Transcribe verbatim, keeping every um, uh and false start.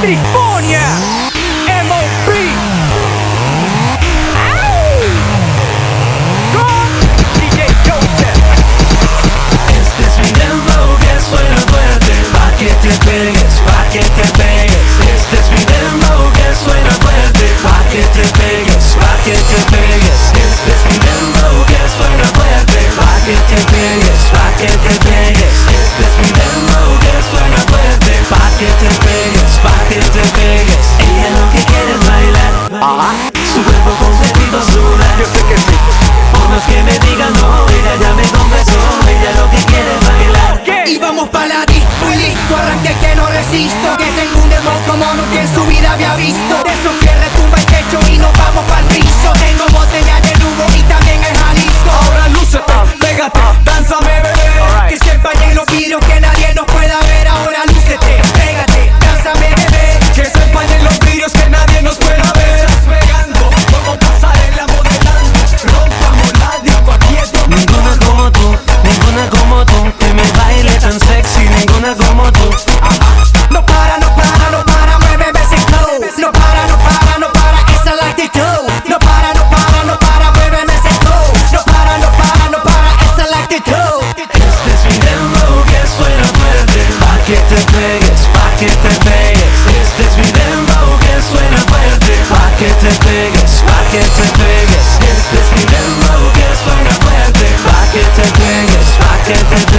Trifonia, M O P. D J Joseph. Este es mi dembow que suena fuerte, pa' que te pegues, pa' que te pegues. Este es mi dembow que suena fuerte, pa' que te pegues, pa' que te pegues. Este es mi dembow que suena fuerte, pa' que te pegues, pa' que te pegues. Este es mi dembow que suena fuerte, pa' que te pegues, pa' que te pegues. Ella lo que quiere es bailar, Ajá. su cuerpo completito sudar. Yo sé que sí. Por más que me digan no, ella ya me confesó, ella lo que quiere es bailar. ¿Qué? Y vamos pa' la disco y listo, arranque que no resisto. Que tengo un dembow como nunca en su vida había visto. De esos que retumba el techo y nos vamos pa'l piso. Tengo botella de Lugo y también el Jalisco. Ahora lúcete, pégate, dánzame bebé. Alright. Que se empañen los vidrios, que nadie nos pueda ver. Ahora lúcete, pégate, dánzame bebé. Que se empañen los vidrios, que nadie nos pueda ver. Estás pegando, como pasarela modelando. Rompamos la disco, aquí es donde Ninguna como tú, ninguna como tú, que me baile tan sexy, ninguna como tú. No para, no para, no para, muéveme ese flow. No para, no para, no para, esa la actitud. No para, no para, no para, muéveme ese flow. No para, no para, no para, esa la actitud. Este es mi dembow que suena fuerte, pa' que te pegues, pa' que te pegues. Este es mi dembow que suena fuerte, pa' que te pegues, pa' que te pegues. Este es mi dembow que suena fuerte, pa' que te pegues, pa' que te